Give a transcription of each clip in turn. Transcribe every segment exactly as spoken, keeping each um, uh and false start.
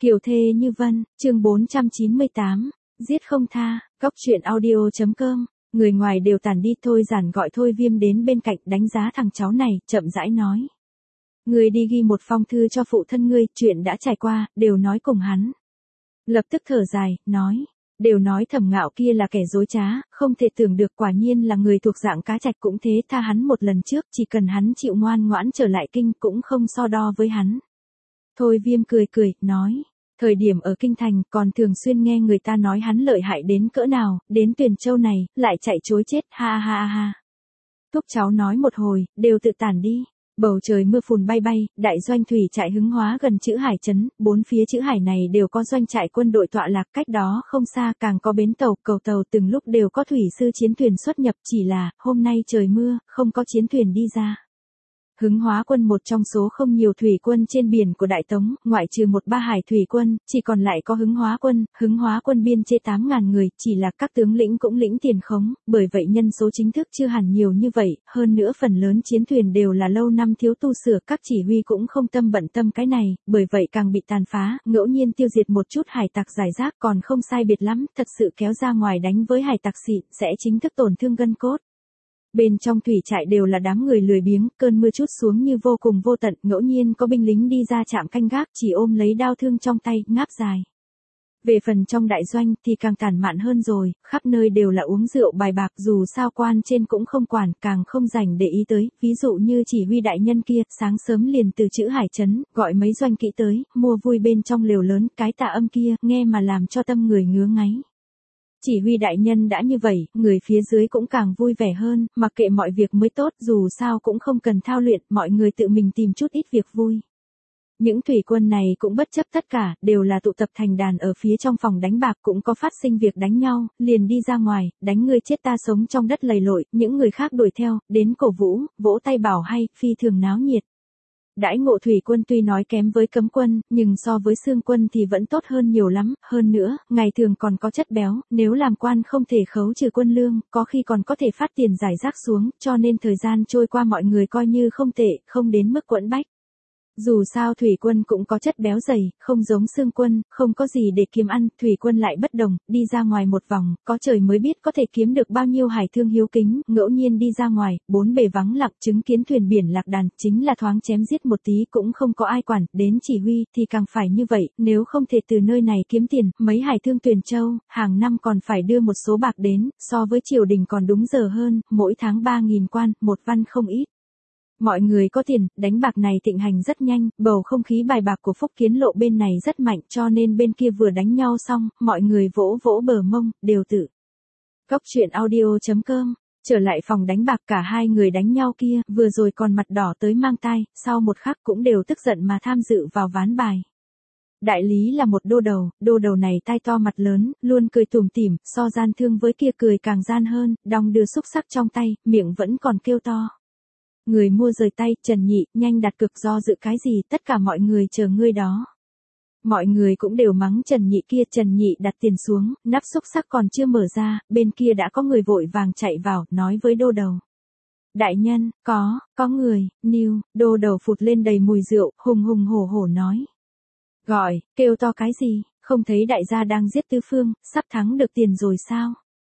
Kiều thê như vân, chương bốn trăm chín mươi tám, giết không tha, góc truyện audio.com, người ngoài đều tản đi thôi giản gọi Thôi Viêm đến bên cạnh đánh giá thằng cháu này, chậm rãi nói. Ngươi đi ghi một phong thư cho phụ thân ngươi, chuyện đã trải qua, đều nói cùng hắn. Lập tức thở dài, nói, đều nói Thẩm Ngạo kia là kẻ dối trá, không thể tưởng được quả nhiên là người thuộc dạng cá trạch cũng thế, tha hắn một lần trước, chỉ cần hắn chịu ngoan ngoãn trở lại kinh cũng không so đo với hắn. Thôi Viêm cười cười, nói, thời điểm ở kinh thành còn thường xuyên nghe người ta nói hắn lợi hại đến cỡ nào, đến Tuyền Châu này, lại chạy chối chết, ha ha ha. Thúc cháu nói một hồi, đều tự tản đi. Bầu trời mưa phùn bay bay, đại doanh thủy trại hứng hóa gần Chữ Hải trấn, bốn phía Chữ Hải này đều có doanh trại quân đội tọa lạc, cách đó không xa càng có bến tàu, cầu tàu, từng lúc đều có thủy sư chiến thuyền xuất nhập, chỉ là, hôm nay trời mưa, không có chiến thuyền đi ra. Hứng hóa quân một trong số không nhiều thủy quân trên biển của Đại Tống, ngoại trừ một ba hải thủy quân, chỉ còn lại có hứng hóa quân, hứng hóa quân biên chế tám ngàn người, chỉ là các tướng lĩnh cũng lĩnh tiền khống, bởi vậy nhân số chính thức chưa hẳn nhiều như vậy, hơn nữa phần lớn chiến thuyền đều là lâu năm thiếu tu sửa, các chỉ huy cũng không tâm bận tâm cái này, bởi vậy càng bị tàn phá, ngẫu nhiên tiêu diệt một chút hải tặc giải rác còn không sai biệt lắm, thật sự kéo ra ngoài đánh với hải tặc xịn, sẽ chính thức tổn thương gân cốt. Bên trong thủy trại đều là đám người lười biếng, cơn mưa trút xuống như vô cùng vô tận, ngẫu nhiên có binh lính đi ra trạm canh gác, chỉ ôm lấy đao thương trong tay, ngáp dài. Về phần trong đại doanh thì càng tản mạn hơn rồi, khắp nơi đều là uống rượu bài bạc, dù sao quan trên cũng không quản, càng không rảnh để ý tới, ví dụ như chỉ huy đại nhân kia, sáng sớm liền từ Chữ Hải trấn, gọi mấy doanh kỵ tới, mua vui bên trong lều lớn, cái tà âm kia, nghe mà làm cho tâm người ngứa ngáy. Chỉ huy đại nhân đã như vậy, người phía dưới cũng càng vui vẻ hơn, mặc kệ mọi việc mới tốt, dù sao cũng không cần thao luyện, mọi người tự mình tìm chút ít việc vui. Những thủy quân này cũng bất chấp tất cả, đều là tụ tập thành đàn ở phía trong phòng đánh bạc, cũng có phát sinh việc đánh nhau, liền đi ra ngoài, đánh người chết ta sống trong đất lầy lội, những người khác đuổi theo, đến cổ vũ, vỗ tay bảo hay, phi thường náo nhiệt. Đãi ngộ thủy quân tuy nói kém với cấm quân, nhưng so với xương quân thì vẫn tốt hơn nhiều lắm, hơn nữa, ngày thường còn có chất béo, nếu làm quan không thể khấu trừ quân lương, có khi còn có thể phát tiền giải rác xuống, cho nên thời gian trôi qua mọi người coi như không tệ, không đến mức quẫn bách. Dù sao thủy quân cũng có chất béo dày, không giống xương quân, không có gì để kiếm ăn, thủy quân lại bất đồng, đi ra ngoài một vòng, có trời mới biết có thể kiếm được bao nhiêu hải thương hiếu kính, ngẫu nhiên đi ra ngoài, bốn bề vắng lặng, chứng kiến thuyền biển lạc đàn, chính là thoáng chém giết một tí cũng không có ai quản, đến chỉ huy thì càng phải như vậy, nếu không thể từ nơi này kiếm tiền, mấy hải thương Tuyền Châu, hàng năm còn phải đưa một số bạc đến, so với triều đình còn đúng giờ hơn, mỗi tháng ba nghìn quan, một văn không ít. Mọi người có tiền, đánh bạc này thịnh hành rất nhanh, bầu không khí bài bạc của Phúc Kiến Lộ bên này rất mạnh, cho nên bên kia vừa đánh nhau xong, mọi người vỗ vỗ bờ mông, đều tự. Góc truyện audio.com, trở lại phòng đánh bạc, cả hai người đánh nhau kia, vừa rồi còn mặt đỏ tới mang tai, sau một khắc cũng đều tức giận mà tham dự vào ván bài. Đại lý là một đô đầu, đô đầu này tai to mặt lớn, luôn cười tủm tỉm, so gian thương với kia cười càng gian hơn, đong đưa xúc sắc trong tay, miệng vẫn còn kêu to. Người mua rời tay, Trần Nhị, nhanh đặt cược, do dự cái gì, tất cả mọi người chờ ngươi đó. Mọi người cũng đều mắng Trần Nhị kia, Trần Nhị đặt tiền xuống, nắp xúc sắc còn chưa mở ra, bên kia đã có người vội vàng chạy vào, nói với đô đầu. Đại nhân, có, có người, níu, đô đầu phụt lên đầy mùi rượu, hùng hùng hổ hổ nói. Gọi, kêu to cái gì, không thấy đại gia đang giết tứ phương, sắp thắng được tiền rồi sao?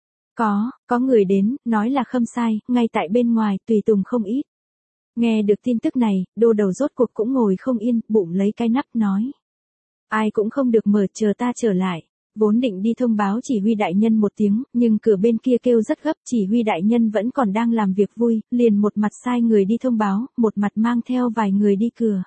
Có, có người đến, nói là Khâm Sai, ngay tại bên ngoài, tùy tùng không ít. Nghe được tin tức này, đô đầu rốt cuộc cũng ngồi không yên, bụng lấy cái nắp nói. Ai cũng không được mở, chờ ta trở lại. Vốn định đi thông báo chỉ huy đại nhân một tiếng, nhưng cửa bên kia kêu rất gấp, chỉ huy đại nhân vẫn còn đang làm việc vui, liền một mặt sai người đi thông báo, một mặt mang theo vài người đi cửa.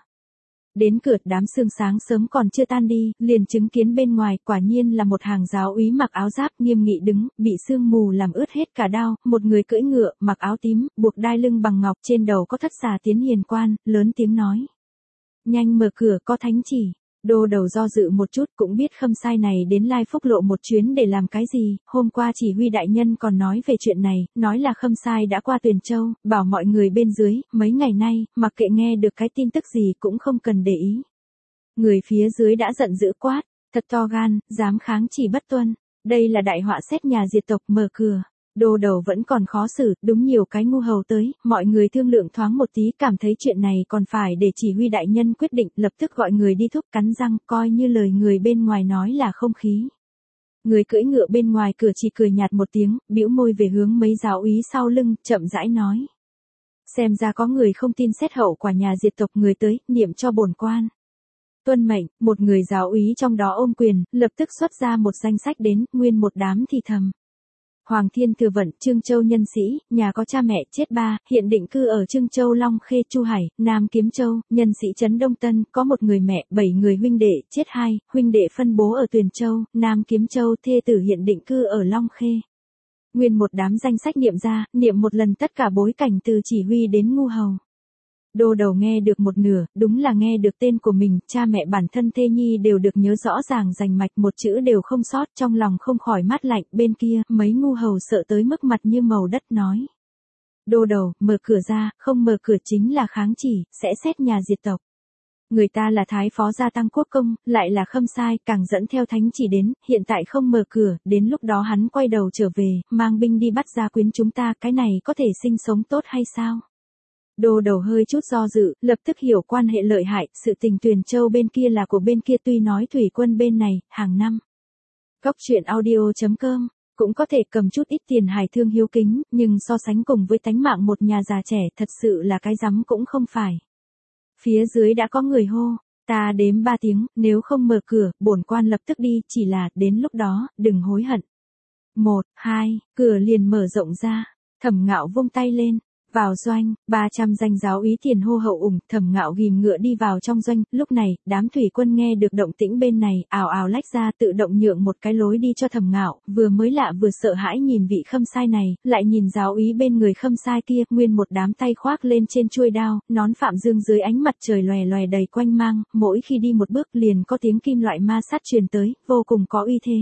Đến cửa, đám sương sáng sớm còn chưa tan đi, liền chứng kiến bên ngoài, quả nhiên là một hàng giáo úy mặc áo giáp nghiêm nghị đứng, bị sương mù làm ướt hết cả đao, một người cưỡi ngựa, mặc áo tím, buộc đai lưng bằng ngọc, trên đầu có thất xà tiến hiền quan, lớn tiếng nói. Nhanh mở cửa, có thánh chỉ. Đô đầu do dự một chút, cũng biết Khâm Sai này đến Lai Phúc Lộ một chuyến để làm cái gì, hôm qua chỉ huy đại nhân còn nói về chuyện này, nói là Khâm Sai đã qua Tuyền Châu, bảo mọi người bên dưới, mấy ngày nay, mặc kệ nghe được cái tin tức gì cũng không cần để ý. Người phía dưới đã giận dữ quát, thật to gan, dám kháng chỉ bất tuân, đây là đại họa xét nhà diệt tộc, mở cửa. Đô đầu vẫn còn khó xử, đúng nhiều cái ngu hầu tới, mọi người thương lượng thoáng một tí, cảm thấy chuyện này còn phải để chỉ huy đại nhân quyết định, lập tức gọi người đi thúc, cắn răng, coi như lời người bên ngoài nói là không khí. Người cưỡi ngựa bên ngoài cửa chỉ cười nhạt một tiếng, bĩu môi về hướng mấy giáo úy sau lưng, chậm rãi nói. Xem ra có người không tin xét hậu quả nhà diệt tộc người tới, niệm cho bổn quan. Tuân mệnh, một người giáo úy trong đó ôm quyền, lập tức xuất ra một danh sách đến, nguyên một đám thì thầm. Hoàng Thiên Thừa Vận, Trương Châu nhân sĩ, nhà có cha mẹ chết ba, hiện định cư ở Trương Châu Long Khê Chu Hải, Nam Kiếm Châu, nhân sĩ Trấn Đông Tân, có một người mẹ, bảy người huynh đệ, chết hai, huynh đệ phân bố ở Tuyền Châu, Nam Kiếm Châu, thê tử hiện định cư ở Long Khê. Nguyên một đám danh sách niệm ra, niệm một lần tất cả bối cảnh từ chỉ huy đến ngu hầu. Đô đầu nghe được một nửa, đúng là nghe được tên của mình, cha mẹ bản thân thê nhi đều được nhớ rõ ràng rành mạch, một chữ đều không sót, trong lòng không khỏi mát lạnh, bên kia, mấy ngu hầu sợ tới mức mặt như màu đất nói. Đô đầu, mở cửa ra, không mở cửa chính là kháng chỉ, sẽ xét nhà diệt tộc. Người ta là thái phó gia tăng quốc công, lại là Khâm Sai, càng dẫn theo thánh chỉ đến, hiện tại không mở cửa, đến lúc đó hắn quay đầu trở về, mang binh đi bắt gia quyến chúng ta, cái này có thể sinh sống tốt hay sao? Đô đầu hơi chút do dự, lập tức hiểu quan hệ lợi hại, sự tình Tuyền Châu bên kia là của bên kia, tuy nói thủy quân bên này, hàng năm. Góc truyện audio chấm com, cũng có thể cầm chút ít tiền hài thương hiếu kính, nhưng so sánh cùng với tánh mạng một nhà già trẻ, thật sự là cái rắm cũng không phải. Phía dưới đã có người hô, ta đếm ba tiếng, nếu không mở cửa, bổn quan lập tức đi, chỉ là, đến lúc đó, đừng hối hận. Một, hai, cửa liền mở rộng ra, Thẩm Ngạo vung tay lên. Vào doanh, ba trăm danh giáo úy tiền hô hậu ủng, Thẩm Ngạo ghim ngựa đi vào trong doanh, lúc này, đám thủy quân nghe được động tĩnh bên này, ào ào lách ra tự động nhượng một cái lối đi cho Thẩm Ngạo, vừa mới lạ vừa sợ hãi nhìn vị Khâm Sai này, lại nhìn giáo úy bên người Khâm Sai kia, nguyên một đám tay khoác lên trên chuôi đao, nón phạm dương dưới ánh mặt trời lòe lòe đầy quanh mang, mỗi khi đi một bước liền có tiếng kim loại ma sát truyền tới, vô cùng có uy thế.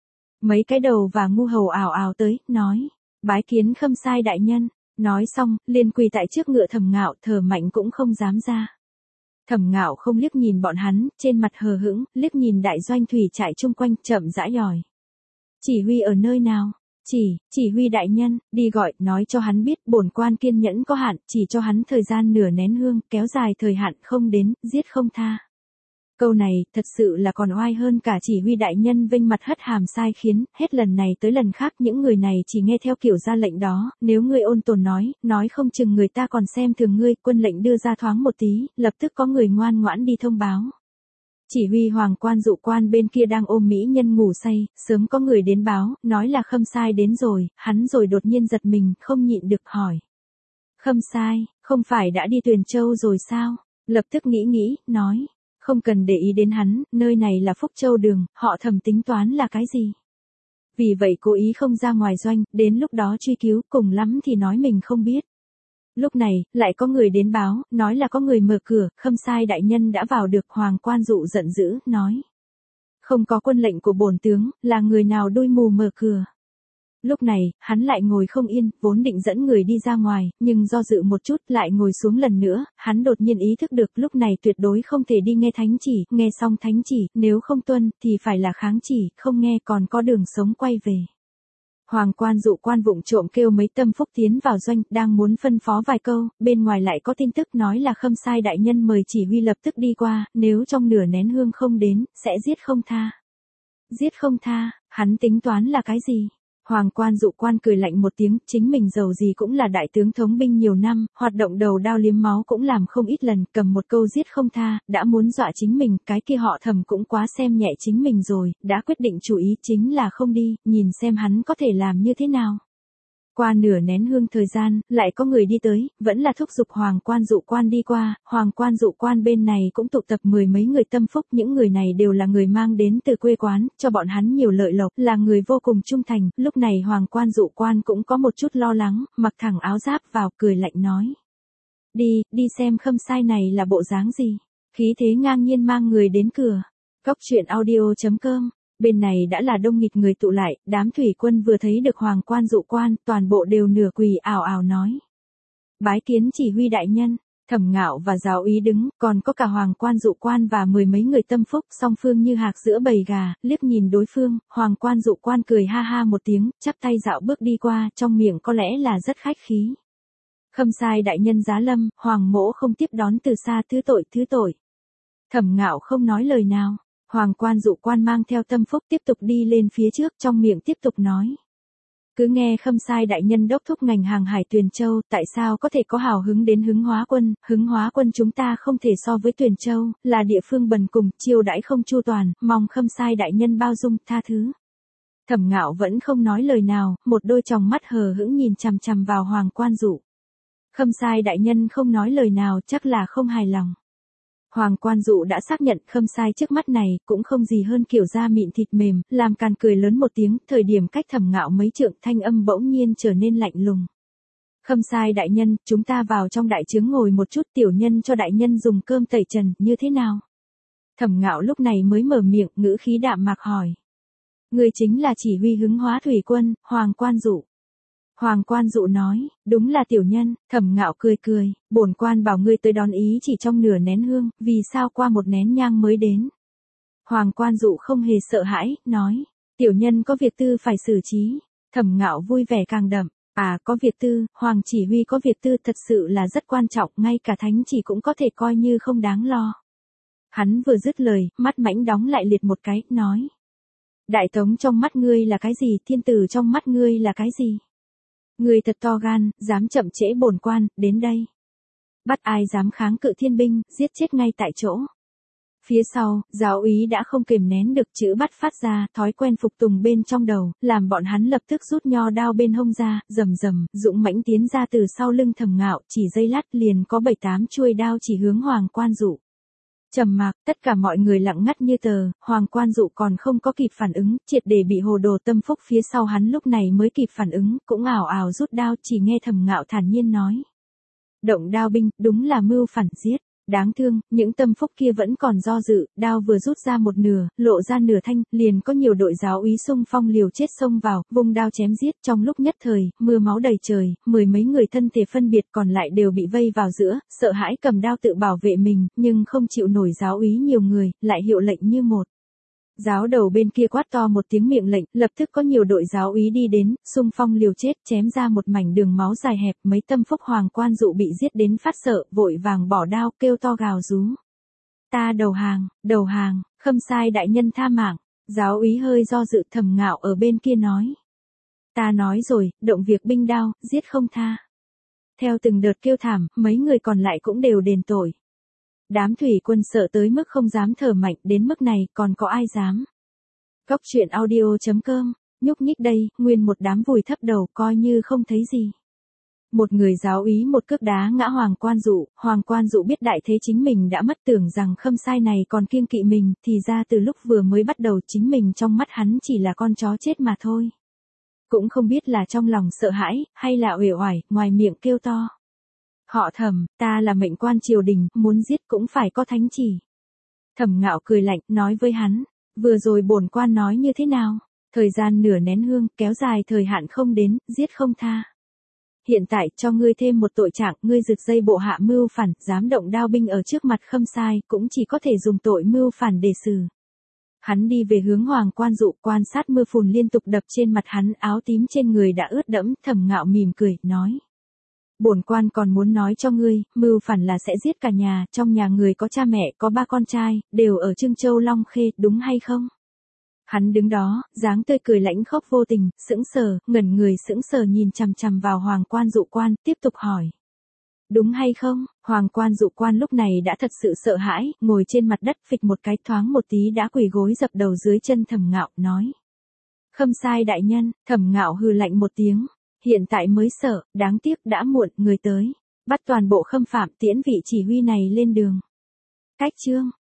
Mấy cái đầu và ngu hầu ào ào tới, nói, bái kiến Khâm Sai đại nhân. Nói xong, liền quỳ tại trước ngựa Thẩm Ngạo, thở mạnh cũng không dám ra. Thẩm Ngạo không liếc nhìn bọn hắn, trên mặt hờ hững, liếc nhìn đại doanh thủy trại chung quanh, chậm rãi hỏi. Chỉ huy ở nơi nào? Chỉ, chỉ huy đại nhân, đi gọi, nói cho hắn biết, bổn quan kiên nhẫn có hạn, chỉ cho hắn thời gian nửa nén hương, kéo dài thời hạn không đến, giết không tha. Câu này, thật sự là còn oai hơn cả chỉ huy đại nhân vênh mặt hất hàm sai khiến, hết lần này tới lần khác những người này chỉ nghe theo kiểu ra lệnh đó, nếu ngươi ôn tồn nói, nói không chừng người ta còn xem thường ngươi, quân lệnh đưa ra thoáng một tí, lập tức có người ngoan ngoãn đi thông báo. Chỉ huy hoàng quan dụ quan bên kia đang ôm mỹ nhân ngủ say, sớm có người đến báo, nói là Khâm Sai đến rồi, hắn rồi đột nhiên giật mình, không nhịn được hỏi. Khâm Sai, không phải đã đi Tuyền Châu rồi sao? Lập tức nghĩ nghĩ, nói. Không cần để ý đến hắn, nơi này là Phúc Châu đường, họ Thẩm tính toán là cái gì? Vì vậy cố ý không ra ngoài doanh, đến lúc đó truy cứu, cùng lắm thì nói mình không biết. Lúc này, lại có người đến báo, nói là có người mở cửa, Khâm Sai đại nhân đã vào được, hoàng quan dụ giận dữ, nói. Không có quân lệnh của bổn tướng, là người nào đôi mù mở cửa. Lúc này, hắn lại ngồi không yên, vốn định dẫn người đi ra ngoài, nhưng do dự một chút lại ngồi xuống lần nữa, hắn đột nhiên ý thức được lúc này tuyệt đối không thể đi nghe thánh chỉ, nghe xong thánh chỉ, nếu không tuân, thì phải là kháng chỉ, không nghe còn có đường sống quay về. Hoàng quan dụ quan vụng trộm kêu mấy tâm phúc tiến vào doanh, đang muốn phân phó vài câu, bên ngoài lại có tin tức nói là Khâm Sai đại nhân mời chỉ huy lập tức đi qua, nếu trong nửa nén hương không đến, sẽ giết không tha. Giết không tha, hắn tính toán là cái gì? Hoàng quan dụ quan cười lạnh một tiếng, chính mình giàu gì cũng là đại tướng thống binh nhiều năm, hoạt động đầu đao liếm máu cũng làm không ít lần, cầm một câu giết không tha, đã muốn dọa chính mình, cái kia họ Thẩm cũng quá xem nhẹ chính mình rồi, đã quyết định chủ ý chính là không đi, nhìn xem hắn có thể làm như thế nào. Qua nửa nén hương thời gian, lại có người đi tới, vẫn là thúc giục hoàng quan dụ quan đi qua, hoàng quan dụ quan bên này cũng tụ tập mười mấy người tâm phúc, những người này đều là người mang đến từ quê quán, cho bọn hắn nhiều lợi lộc, là người vô cùng trung thành, lúc này hoàng quan dụ quan cũng có một chút lo lắng, mặc thẳng áo giáp vào, cười lạnh nói. Đi, đi xem Khâm Sai này là bộ dáng gì, khí thế ngang nhiên mang người đến cửa. Góc truyện audio chấm com. Bên này đã là đông nghịt người tụ lại, đám thủy quân vừa thấy được hoàng quan dụ quan, toàn bộ đều nửa quỳ ào ào nói. Bái kiến chỉ huy đại nhân, Thẩm Ngạo và giáo úy đứng, còn có cả Hoàng Quan Dụ Quan và mười mấy người tâm phúc, song phương như hạc giữa bầy gà, liếc nhìn đối phương, Hoàng Quan Dụ Quan cười ha ha một tiếng, chắp tay dạo bước đi qua, trong miệng có lẽ là rất khách khí. Khâm sai đại nhân giá lâm, Hoàng mỗ không tiếp đón từ xa, thứ tội thứ tội. Thẩm Ngạo không nói lời nào, Hoàng Quan Dụ Quan mang theo tâm phúc tiếp tục đi lên phía trước, trong miệng tiếp tục nói. Cứ nghe Khâm sai đại nhân đốc thúc ngành hàng hải Tuyền Châu, tại sao có thể có hào hứng đến Hứng Hóa Quân, Hứng Hóa Quân chúng ta không thể so với Tuyền Châu, là địa phương bần cùng, chiêu đãi không chu toàn, mong Khâm sai đại nhân bao dung, tha thứ. Thẩm Ngạo vẫn không nói lời nào, một đôi tròng mắt hờ hững nhìn chằm chằm vào Hoàng Quan Dụ. Khâm sai đại nhân không nói lời nào, chắc là không hài lòng. Hoàng Quan Dụ đã xác nhận Khâm sai trước mắt này cũng không gì hơn kiểu da mịn thịt mềm, làm càn cười lớn một tiếng, thời điểm cách Thẩm Ngạo mấy trượng, thanh âm bỗng nhiên trở nên lạnh lùng. Khâm sai đại nhân, chúng ta vào trong đại trướng ngồi một chút, tiểu nhân cho đại nhân dùng cơm tẩy trần, như thế nào? Thẩm Ngạo lúc này mới mở miệng, ngữ khí đạm mạc hỏi. Người chính là chỉ huy Hứng Hóa thủy quân, Hoàng Quan Dụ. Hoàng Quan Dụ nói, đúng là tiểu nhân. Thẩm Ngạo cười cười, bổn quan bảo ngươi tới đón ý chỉ trong nửa nén hương, vì sao qua một nén nhang mới đến. Hoàng Quan Dụ không hề sợ hãi, nói, tiểu nhân có việc tư phải xử trí. Thẩm Ngạo vui vẻ càng đậm, à có việc tư, Hoàng chỉ huy có việc tư thật sự là rất quan trọng, ngay cả thánh chỉ cũng có thể coi như không đáng lo. Hắn vừa dứt lời, mắt mãnh đóng lại liệt một cái, nói. Đại tống trong mắt ngươi là cái gì, thiên tử trong mắt ngươi là cái gì? Ngươi thật to gan, dám chậm trễ bổn quan, đến đây. Bắt ai dám kháng cự thiên binh, giết chết ngay tại chỗ. Phía sau, giáo úy đã không kềm nén được chữ bắt phát ra, thói quen phục tùng bên trong đầu, làm bọn hắn lập tức rút nho đao bên hông ra, rầm rầm, dũng mãnh tiến ra từ sau lưng Thẩm Ngạo, chỉ giây lát liền có bảy tám chuôi đao chỉ hướng Hoàng Quan Dụ. Trầm mặc, tất cả mọi người lặng ngắt như tờ, Hoàng Quan Dụ còn không có kịp phản ứng, triệt để bị hồ đồ tâm phúc phía sau hắn lúc này mới kịp phản ứng, cũng ảo ảo rút đao, chỉ nghe Thẩm Ngạo thản nhiên nói. Động đao binh, đúng là mưu phản giết. Đáng thương, những tâm phúc kia vẫn còn do dự, đao vừa rút ra một nửa, lộ ra nửa thanh, liền có nhiều đội giáo úy xung phong liều chết xông vào, vung đao chém giết, trong lúc nhất thời, mưa máu đầy trời, mười mấy người thân thể phân biệt còn lại đều bị vây vào giữa, sợ hãi cầm đao tự bảo vệ mình, nhưng không chịu nổi giáo úy nhiều người, lại hiệu lệnh như một. Giáo đầu bên kia quát to một tiếng miệng lệnh, lập tức có nhiều đội giáo úy đi đến, xung phong liều chết, chém ra một mảnh đường máu dài hẹp, mấy tâm phúc Hoàng Quan Dụ bị giết đến phát sợ, vội vàng bỏ đao, kêu to gào rú. Ta đầu hàng, đầu hàng, Khâm sai đại nhân tha mạng. Giáo úy hơi do dự, Thẩm Ngạo ở bên kia nói. Ta nói rồi, động việc binh đao, giết không tha. Theo từng đợt kêu thảm, mấy người còn lại cũng đều đền tội. Đám thủy quân sợ tới mức không dám thở mạnh, đến mức này còn có ai dám. Góc truyện audio chấm com, nhúc nhích đây, nguyên một đám vùi thấp đầu, coi như không thấy gì. Một người giáo úy một cước đá ngã Hoàng Quan Dụ, Hoàng Quan Dụ biết đại thế chính mình đã mất, tưởng rằng Khâm sai này còn kiêng kỵ mình, thì ra từ lúc vừa mới bắt đầu chính mình trong mắt hắn chỉ là con chó chết mà thôi. Cũng không biết là trong lòng sợ hãi, hay là uể oải, ngoài miệng kêu to. Họ Thẩm, ta là mệnh quan triều đình, muốn giết cũng phải có thánh chỉ. Thẩm Ngạo cười lạnh, nói với hắn, vừa rồi bổn quan nói như thế nào? Thời gian nửa nén hương, kéo dài thời hạn không đến, giết không tha. Hiện tại cho ngươi thêm một tội trạng, ngươi rực dây bộ hạ mưu phản, dám động đao binh ở trước mặt Khâm sai, cũng chỉ có thể dùng tội mưu phản để xử. Hắn đi về hướng Hoàng Quan Dụ, quan sát mưa phùn liên tục đập trên mặt hắn, áo tím trên người đã ướt đẫm, Thẩm Ngạo mỉm cười, nói. Bổn quan còn muốn nói cho ngươi, mưu phản là sẽ giết cả nhà, trong nhà người có cha mẹ, có ba con trai, đều ở Trưng Châu Long Khê, đúng hay không? Hắn đứng đó, dáng tươi cười lãnh khốc vô tình, sững sờ, ngẩn người sững sờ nhìn chằm chằm vào Hoàng Quan Dụ Quan, tiếp tục hỏi. Đúng hay không? Hoàng Quan Dụ Quan lúc này đã thật sự sợ hãi, ngồi trên mặt đất phịch một cái, thoáng một tí đã quỳ gối dập đầu dưới chân Thẩm Ngạo, nói. Khâm sai đại nhân. Thẩm Ngạo hừ lạnh một tiếng. Hiện tại mới sợ, đáng tiếc đã muộn, người tới. Bắt toàn bộ khâm phạm, tiễn vị chỉ huy này lên đường. Cách chương.